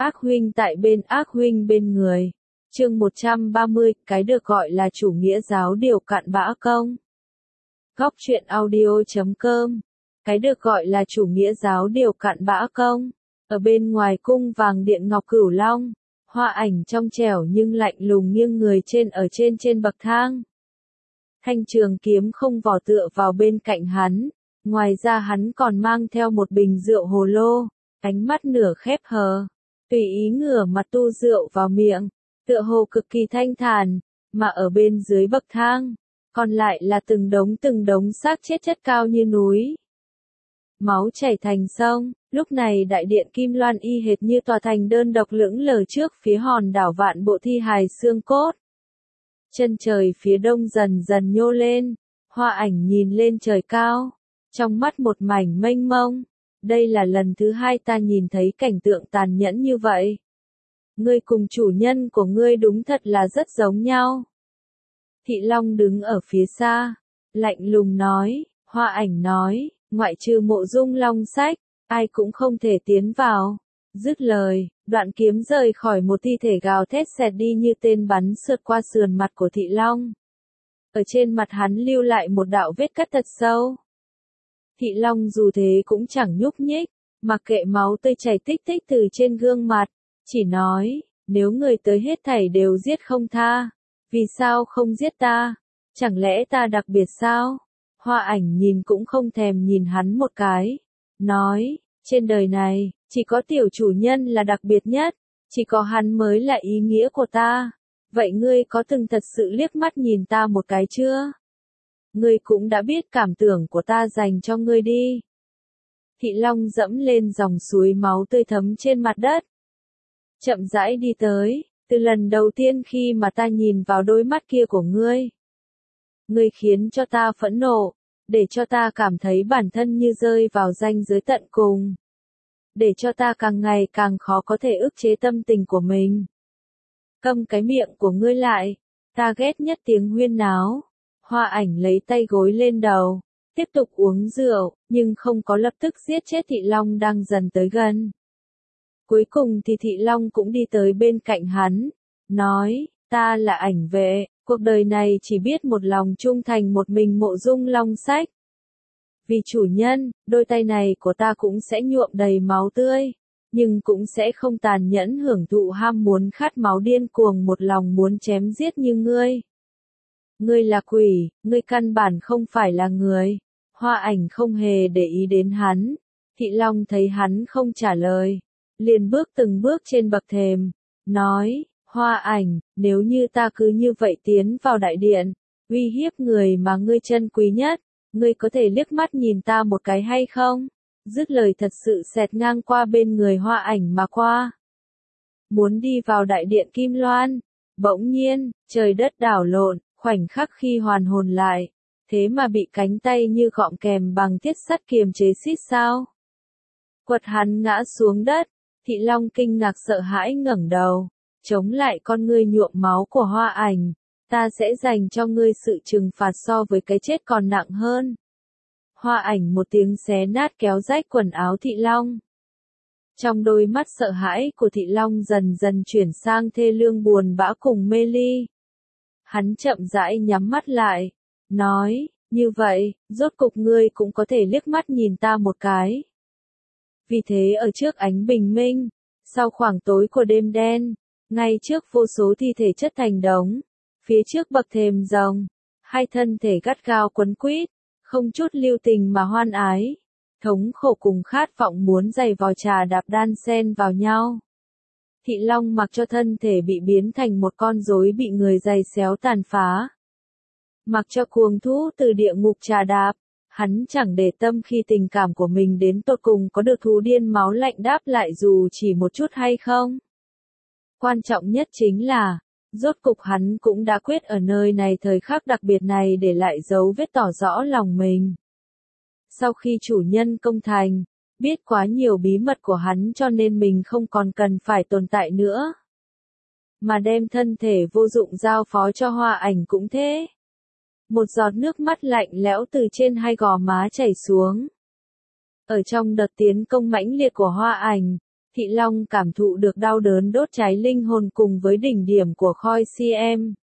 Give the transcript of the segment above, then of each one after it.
Ác huynh tại bên ác huynh bên người. Chương 130, cái được gọi là chủ nghĩa giáo điều cặn bã công. Góc truyện audio.com. Cái được gọi là chủ nghĩa giáo điều cặn bã công. Ở bên ngoài cung vàng điện ngọc Cửu Long, Hoa Ảnh trong trẻo nhưng lạnh lùng nghiêng người ở trên bậc thang. Thanh trường kiếm không vỏ tựa vào bên cạnh hắn, ngoài ra hắn còn mang theo một bình rượu hồ lô, ánh mắt nửa khép hờ, tùy ý ngửa mặt tu rượu vào miệng, tựa hồ cực kỳ thanh thản, mà ở bên dưới bậc thang, còn lại là từng đống xác chết chất cao như núi. Máu chảy thành sông, lúc này đại điện Kim Loan y hệt như tòa thành đơn độc lững lờ trước phía hòn đảo vạn bộ thi hài xương cốt. Chân trời phía đông dần dần nhô lên, Hoa Ảnh nhìn lên trời cao, trong mắt một mảnh mênh mông. Đây là lần thứ hai ta nhìn thấy cảnh tượng tàn nhẫn như vậy. Ngươi cùng chủ nhân của ngươi đúng thật là rất giống nhau. Thị Long đứng ở phía xa, lạnh lùng nói, Hoa Ảnh nói, ngoại trừ Mộ Dung Long Sách, ai cũng không thể tiến vào. Dứt lời, đoạn kiếm rời khỏi một thi thể gào thét xẹt đi như tên bắn sượt qua sườn mặt của Thị Long. Ở trên mặt hắn lưu lại một đạo vết cắt thật sâu. Thị Long dù thế cũng chẳng nhúc nhích, mặc kệ máu tươi chảy tích tích từ trên gương mặt, chỉ nói, nếu người tới hết thảy đều giết không tha, vì sao không giết ta? Chẳng lẽ ta đặc biệt sao? Hoa Ảnh nhìn cũng không thèm nhìn hắn một cái, nói, trên đời này, chỉ có tiểu chủ nhân là đặc biệt nhất, chỉ có hắn mới là ý nghĩa của ta. Vậy ngươi có từng thật sự liếc mắt nhìn ta một cái chưa? Ngươi cũng đã biết cảm tưởng của ta dành cho ngươi đi. Thị Long dẫm lên dòng suối máu tươi thấm trên mặt đất. Chậm rãi đi tới, từ lần đầu tiên khi mà ta nhìn vào đôi mắt kia của ngươi. Ngươi khiến cho ta phẫn nộ, để cho ta cảm thấy bản thân như rơi vào ranh giới tận cùng. Để cho ta càng ngày càng khó có thể ức chế tâm tình của mình. Câm cái miệng của ngươi lại, ta ghét nhất tiếng huyên náo. Hoa Ảnh lấy tay gối lên đầu, tiếp tục uống rượu, nhưng không có lập tức giết chết Thị Long đang dần tới gần. Cuối cùng thì Thị Long cũng đi tới bên cạnh hắn, nói, ta là Ảnh Vệ, cuộc đời này chỉ biết một lòng trung thành một mình Mộ Dung Long Sách. Vì chủ nhân, đôi tay này của ta cũng sẽ nhuộm đầy máu tươi, nhưng cũng sẽ không tàn nhẫn hưởng thụ ham muốn khát máu điên cuồng một lòng muốn chém giết như ngươi. Ngươi là quỷ, ngươi căn bản không phải là người. Hoa Ảnh không hề để ý đến hắn. Thị Long thấy hắn không trả lời, liền bước từng bước trên bậc thềm, nói, Hoa Ảnh, nếu như ta cứ như vậy tiến vào đại điện, uy hiếp người mà ngươi trân quý nhất, ngươi có thể liếc mắt nhìn ta một cái hay không? Dứt lời thật sự xẹt ngang qua bên người Hoa Ảnh mà qua. Muốn đi vào đại điện Kim Loan, bỗng nhiên, trời đất đảo lộn, khoảnh khắc khi hoàn hồn lại, thế mà bị cánh tay như gọng kềm bằng thiết sắt kiềm chế xít sao. Quật hắn ngã xuống đất, Thị Long kinh ngạc sợ hãi ngẩng đầu, chống lại con ngươi nhuộm máu của Hoa Ảnh, ta sẽ dành cho ngươi sự trừng phạt so với cái chết còn nặng hơn. Hoa Ảnh một tiếng xé nát kéo rách quần áo Thị Long. Trong đôi mắt sợ hãi của Thị Long dần dần chuyển sang thê lương buồn bã cùng mê ly. Hắn chậm rãi nhắm mắt lại, nói, như vậy, rốt cục ngươi cũng có thể liếc mắt nhìn ta một cái. Vì thế ở trước ánh bình minh, sau khoảng tối của đêm đen, ngay trước vô số thi thể chất thành đống, phía trước bậc thềm rồng, hai thân thể gắt gao quấn quýt, không chút lưu tình mà hoan ái, thống khổ cùng khát vọng muốn giày vò trà đạp đan xen vào nhau. Thị Long mặc cho thân thể bị biến thành một con rối bị người giày xéo tàn phá. Mặc cho cuồng thú từ địa ngục trà đạp, hắn chẳng để tâm khi tình cảm của mình đến tột cùng có được thú điên máu lạnh đáp lại dù chỉ một chút hay không. Quan trọng nhất chính là, rốt cục hắn cũng đã quyết ở nơi này thời khắc đặc biệt này để lại dấu vết tỏ rõ lòng mình. Sau khi chủ nhân công thành, biết quá nhiều bí mật của hắn cho nên mình không còn cần phải tồn tại nữa. Mà đem thân thể vô dụng giao phó cho Hoa Ảnh cũng thế. Một giọt nước mắt lạnh lẽo từ trên hai gò má chảy xuống. Ở trong đợt tiến công mãnh liệt của Hoa Ảnh, Thị Long cảm thụ được đau đớn đốt cháy linh hồn cùng với đỉnh điểm của khói CM.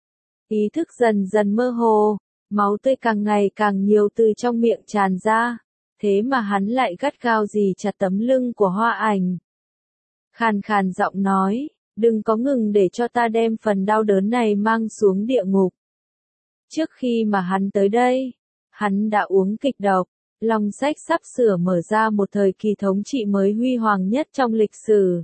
Ý thức dần dần mơ hồ, máu tươi càng ngày càng nhiều từ trong miệng tràn ra, thế mà hắn lại gắt gao dì chặt tấm lưng của Hoa Ảnh. Khàn khàn giọng nói, đừng có ngừng để cho ta đem phần đau đớn này mang xuống địa ngục. Trước khi mà hắn tới đây, hắn đã uống kịch độc, Long Sách sắp sửa mở ra một thời kỳ thống trị mới huy hoàng nhất trong lịch sử.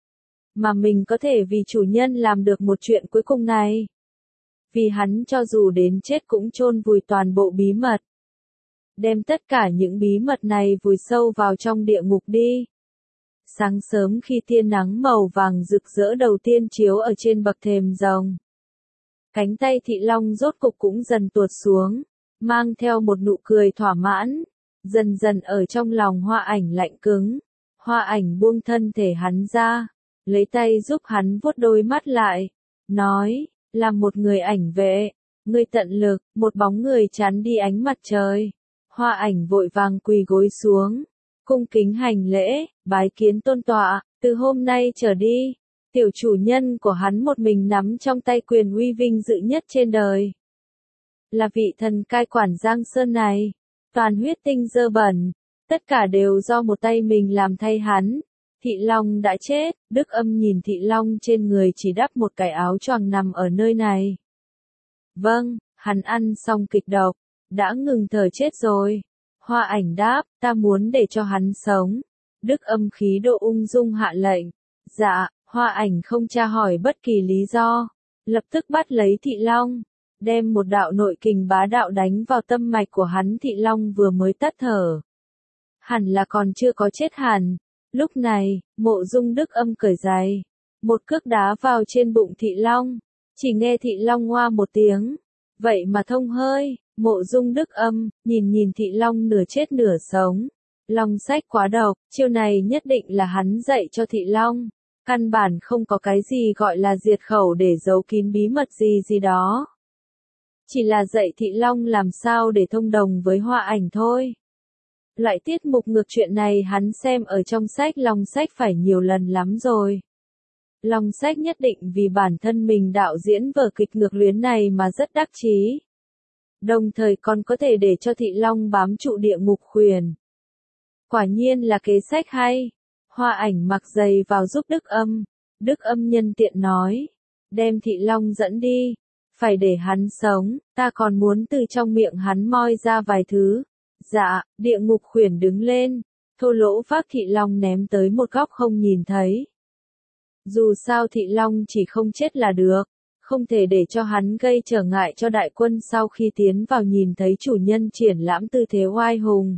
Mà mình có thể vì chủ nhân làm được một chuyện cuối cùng này. Vì hắn cho dù đến chết cũng chôn vùi toàn bộ bí mật. Đem tất cả những bí mật này vùi sâu vào trong địa ngục đi. Sáng sớm khi tia nắng màu vàng rực rỡ đầu tiên chiếu ở trên bậc thềm rồng. Cánh tay Thị Long rốt cục cũng dần tuột xuống, mang theo một nụ cười thỏa mãn, dần dần ở trong lòng Hoa Ảnh lạnh cứng. Hoa Ảnh buông thân thể hắn ra, lấy tay giúp hắn vuốt đôi mắt lại, nói, là một người ảnh vệ, ngươi tận lực, một bóng người chắn đi ánh mặt trời. Hoa Ảnh vội vàng quỳ gối xuống, cung kính hành lễ, bái kiến tôn tọa, từ hôm nay trở đi, tiểu chủ nhân của hắn một mình nắm trong tay quyền uy vinh dự nhất trên đời. Là vị thần cai quản Giang Sơn này, toàn huyết tinh dơ bẩn, tất cả đều do một tay mình làm thay hắn. Thị Long đã chết, Đức Âm nhìn Thị Long trên người chỉ đắp một cái áo choàng nằm ở nơi này. Vâng, hắn ăn xong kịch độc, đã ngừng thở chết rồi. Hoa Ảnh đáp, ta muốn để cho hắn sống. Đức Âm khí độ ung dung hạ lệnh. Dạ, Hoa Ảnh không tra hỏi bất kỳ lý do, lập tức bắt lấy Thị Long, đem một đạo nội kình bá đạo đánh vào tâm mạch của hắn. Thị Long vừa mới tắt thở, hẳn là còn chưa có chết hẳn. Lúc này, Mộ Dung Đức Âm cởi giày, một cước đá vào trên bụng Thị Long, chỉ nghe Thị Long ngoa một tiếng, vậy mà thông hơi. Mộ Dung Đức Âm nhìn Thị Long nửa chết nửa sống. Long Sách quá độc, chiêu này nhất định là hắn dạy cho Thị Long. Căn bản không có cái gì gọi là diệt khẩu để giấu kín bí mật gì đó. Chỉ là dạy Thị Long làm sao để thông đồng với Hoa Ảnh thôi. Loại tiết mục ngược chuyện này hắn xem ở trong sách Long Sách phải nhiều lần lắm rồi. Long Sách nhất định vì bản thân mình đạo diễn vở kịch ngược luyến này mà rất đắc chí. Đồng thời còn có thể để cho Thị Long bám trụ địa ngục khuyển. Quả nhiên là kế sách hay. Hoa Ảnh mặc giày vào giúp Đức Âm. Đức Âm nhân tiện nói, đem Thị Long dẫn đi, phải để hắn sống, ta còn muốn từ trong miệng hắn moi ra vài thứ. Dạ, địa ngục khuyển đứng lên, thô lỗ vác Thị Long ném tới một góc không nhìn thấy. Dù sao Thị Long chỉ không chết là được, không thể để cho hắn gây trở ngại cho đại quân sau khi tiến vào nhìn thấy chủ nhân triển lãm tư thế oai hùng.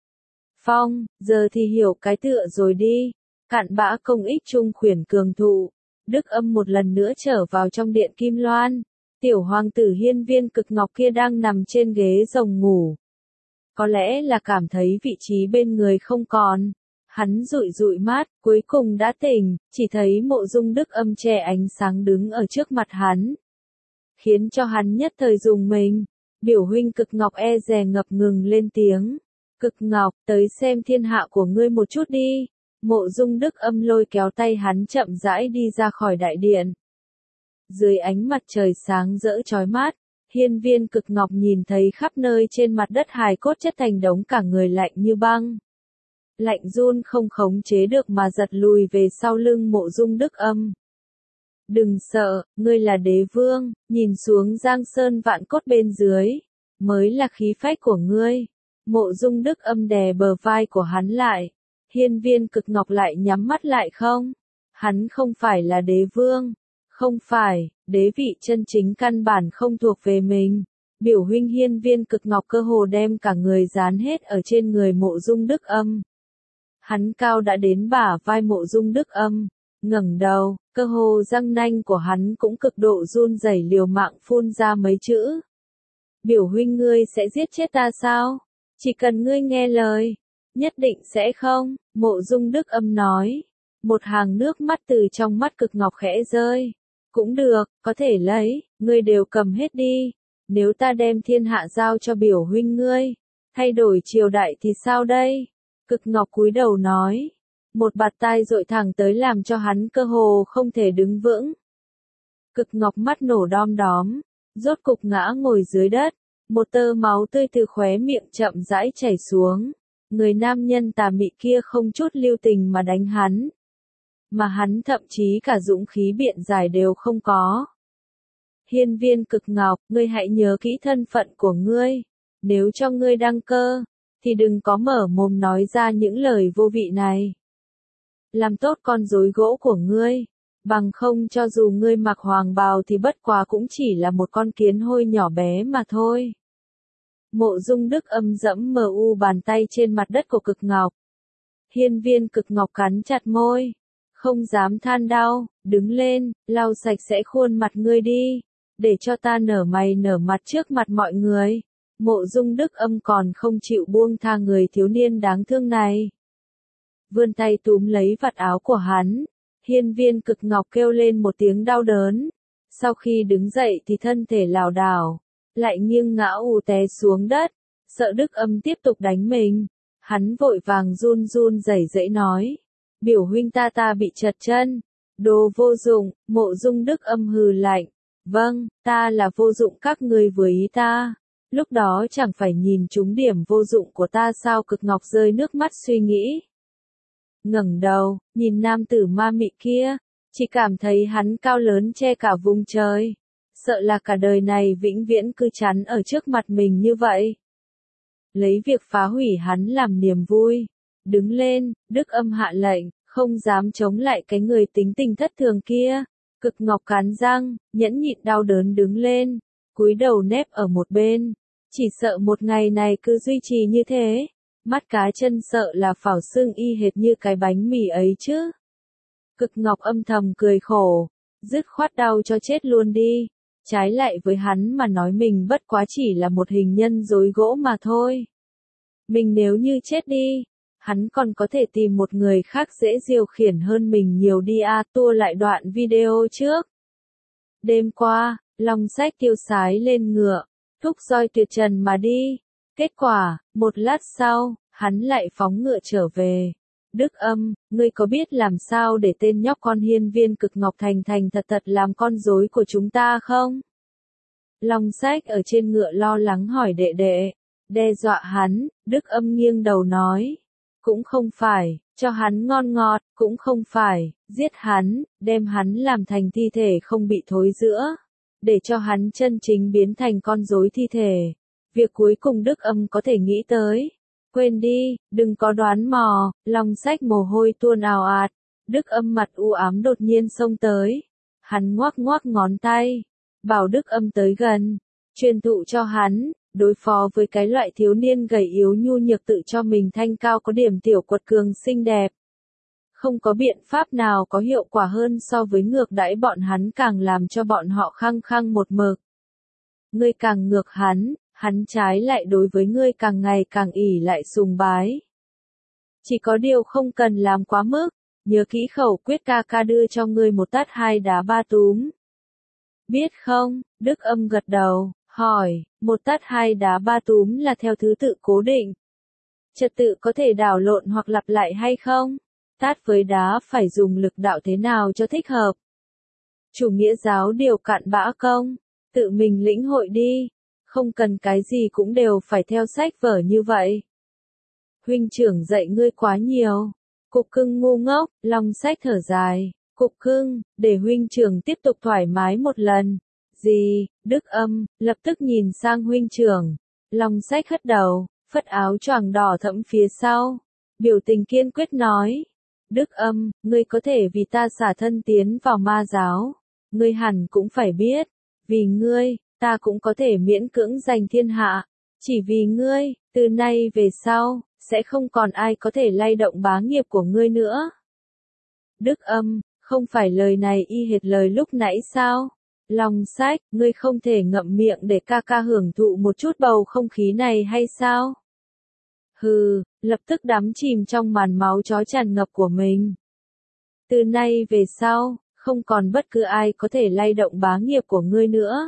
Phong, giờ thì hiểu cái tựa rồi đi, cặn bã công ích trung khuyển cường thụ. Đức Âm một lần nữa trở vào trong điện Kim Loan, tiểu hoàng tử Hiên Viên Cực Ngọc kia đang nằm trên ghế rồng ngủ. Có lẽ là cảm thấy vị trí bên người không còn, hắn dụi dụi mắt, cuối cùng đã tỉnh, chỉ thấy Mộ Dung Đức Âm che ánh sáng đứng ở trước mặt hắn. Khiến cho hắn nhất thời rùng mình, biểu huynh Cực Ngọc e dè ngập ngừng lên tiếng. Cực Ngọc, tới xem thiên hạ của ngươi một chút đi. Mộ Dung Đức Âm lôi kéo tay hắn chậm rãi đi ra khỏi đại điện. Dưới ánh mặt trời sáng rỡ chói mắt, Hiên Viên Cực Ngọc nhìn thấy khắp nơi trên mặt đất hài cốt chất thành đống, cả người lạnh như băng. Lạnh run không khống chế được mà giật lùi về sau lưng Mộ Dung Đức Âm. Đừng sợ, ngươi là đế vương, nhìn xuống Giang Sơn vạn cốt bên dưới, mới là khí phách của ngươi. Mộ Dung Đức Âm đè bờ vai của hắn lại. Hiên Viên Cực Ngọc lại nhắm mắt lại không? Hắn không phải là đế vương. Không phải, đế vị chân chính căn bản không thuộc về mình. Biểu huynh Hiên Viên Cực Ngọc cơ hồ đem cả người dán hết ở trên người Mộ Dung Đức Âm. Hắn cao đã đến bả vai Mộ Dung Đức Âm, ngẩng đầu, cơ hồ răng nanh của hắn cũng cực độ run rẩy liều mạng phun ra mấy chữ. Biểu huynh ngươi sẽ giết chết ta sao? Chỉ cần ngươi nghe lời, nhất định sẽ không, Mộ Dung Đức Âm nói. Một hàng nước mắt từ trong mắt Cực Ngọc khẽ rơi. Cũng được, có thể lấy, ngươi đều cầm hết đi. Nếu ta đem thiên hạ giao cho biểu huynh ngươi, thay đổi triều đại thì sao đây? Cực Ngọc cúi đầu nói. một bạt tai dội thẳng tới làm cho hắn cơ hồ không thể đứng vững. Cực Ngọc mắt nổ đom đóm, rốt cục ngã ngồi dưới đất, một tơ máu tươi từ khóe miệng chậm rãi chảy xuống. Người nam nhân tà mị kia không chút lưu tình mà đánh hắn. Mà hắn thậm chí cả dũng khí biện giải đều không có. Hiên Viên Cực Ngọc, ngươi hãy nhớ kỹ thân phận của ngươi. Nếu cho ngươi đăng cơ, thì đừng có mở mồm nói ra những lời vô vị này. Làm tốt con rối gỗ của ngươi, bằng không cho dù ngươi mặc hoàng bào thì bất quá cũng chỉ là một con kiến hôi nhỏ bé mà thôi. Mộ Dung Đức Âm dẫm mờ u bàn tay trên mặt đất của Cực Ngọc. Hiên Viên Cực Ngọc cắn chặt môi, không dám than đau, đứng lên, lau sạch sẽ khuôn mặt ngươi đi, để cho ta nở mày nở mặt trước mặt mọi người. Mộ Dung Đức Âm còn không chịu buông tha người thiếu niên đáng thương này. Vươn tay túm lấy vạt áo của hắn, Hiên Viên Cực Ngọc kêu lên một tiếng đau đớn. Sau khi đứng dậy thì thân thể lảo đảo, lại nghiêng ngã ù té xuống đất, sợ Đức Âm tiếp tục đánh mình. Hắn vội vàng run run rẩy rẩy nói, biểu huynh ta bị trật chân. Đồ vô dụng, Mộ Dung Đức Âm hừ lạnh, vâng, ta là vô dụng các ngươi vừa ý ta. Lúc đó chẳng phải nhìn trúng điểm vô dụng của ta sao? Cực Ngọc rơi nước mắt suy nghĩ. Ngẩng đầu, nhìn nam tử ma mị kia, chỉ cảm thấy hắn cao lớn che cả vùng trời. Sợ là cả đời này vĩnh viễn cứ chắn ở trước mặt mình như vậy. Lấy việc phá hủy hắn làm niềm vui. Đứng lên, Đức Âm hạ lệnh, không dám chống lại cái người tính tình thất thường kia. Cực Ngọc cắn răng, nhẫn nhịn đau đớn đứng lên, cúi đầu nép ở một bên. Chỉ sợ một ngày này cứ duy trì như thế, mắt cá chân sợ là phảo sưng y hệt như cái bánh mì ấy chứ. Cực Ngọc âm thầm cười khổ, dứt khoát đau cho chết luôn đi. Trái lại với hắn mà nói mình bất quá chỉ là một hình nhân rối gỗ mà thôi. Mình nếu như chết đi, hắn còn có thể tìm một người khác dễ điều khiển hơn mình nhiều đi à. Tua lại đoạn video trước. Đêm qua, Long Sách tiêu sái lên ngựa, thúc roi tuyệt trần mà đi. Kết quả, một lát sau, hắn lại phóng ngựa trở về. Đức Âm, ngươi có biết làm sao để tên nhóc con Hiên Viên Cực Ngọc thành thật làm con rối của chúng ta không? Long Sách ở trên ngựa lo lắng hỏi đệ đệ, đe dọa hắn. Đức Âm nghiêng đầu nói, cũng không phải, cho hắn ngon ngọt, cũng không phải, giết hắn, đem hắn làm thành thi thể không bị thối rữa, để cho hắn chân chính biến thành con rối thi thể. Việc cuối cùng Đức Âm có thể nghĩ tới. Quên đi, đừng có đoán mò. Long Sách mồ hôi tuôn ào ạt. Đức Âm mặt u ám đột nhiên xông tới. Hắn ngoắc ngoắc ngón tay, bảo Đức Âm tới gần, truyền thụ cho hắn, đối phó với cái loại thiếu niên gầy yếu nhu nhược tự cho mình thanh cao có điểm tiểu quật cường xinh đẹp. Không có biện pháp nào có hiệu quả hơn so với ngược đãi bọn hắn, càng làm cho bọn họ khăng khăng một mực. Ngươi càng ngược hắn trái lại đối với ngươi càng ngày càng ỷ lại sùng bái. Chỉ có điều không cần làm quá mức, nhớ kỹ khẩu quyết ca đưa cho ngươi một tát hai đá ba túm. Biết không? Đức Âm gật đầu, hỏi, một tát hai đá ba túm là theo thứ tự cố định. Trật tự có thể đảo lộn hoặc lặp lại hay không? Tát với đá phải dùng lực đạo thế nào cho thích hợp? Chủ nghĩa giáo điều cặn bã công, tự mình lĩnh hội đi, không cần cái gì cũng đều phải theo sách vở như vậy. Huynh trưởng dạy ngươi quá nhiều. Cục Cưng ngu ngốc. Long Sách thở dài, Cục Cưng, để huynh trưởng tiếp tục thoải mái một lần. Gì? Đức Âm lập tức nhìn sang huynh trưởng. Long Sách hất đầu, phất áo choàng đỏ thẫm phía sau, biểu tình kiên quyết nói, Đức Âm, ngươi có thể vì ta xả thân tiến vào ma giáo, ngươi hẳn cũng phải biết, vì ngươi, ta cũng có thể miễn cưỡng giành thiên hạ, chỉ vì ngươi, từ nay về sau, sẽ không còn ai có thể lay động bá nghiệp của ngươi nữa. Đức Âm, không phải lời này y hệt lời lúc nãy sao? Long Sách, ngươi không thể ngậm miệng để ca hưởng thụ một chút bầu không khí này hay sao? Hừ, lập tức đắm chìm trong màn máu chó tràn ngập của mình. Từ nay về sau, không còn bất cứ ai có thể lay động bá nghiệp của ngươi nữa.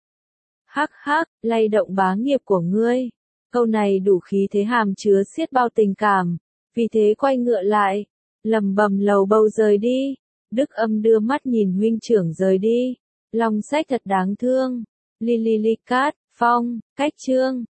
Hắc hắc, lay động bá nghiệp của ngươi. Câu này đủ khí thế hàm chứa xiết bao tình cảm, vì thế quay ngựa lại, lầm bầm lầu bầu rời đi. Đức Âm đưa mắt nhìn huynh trưởng rời đi. Long Sách thật đáng thương. Lily Cat, Phong, Cách Chương.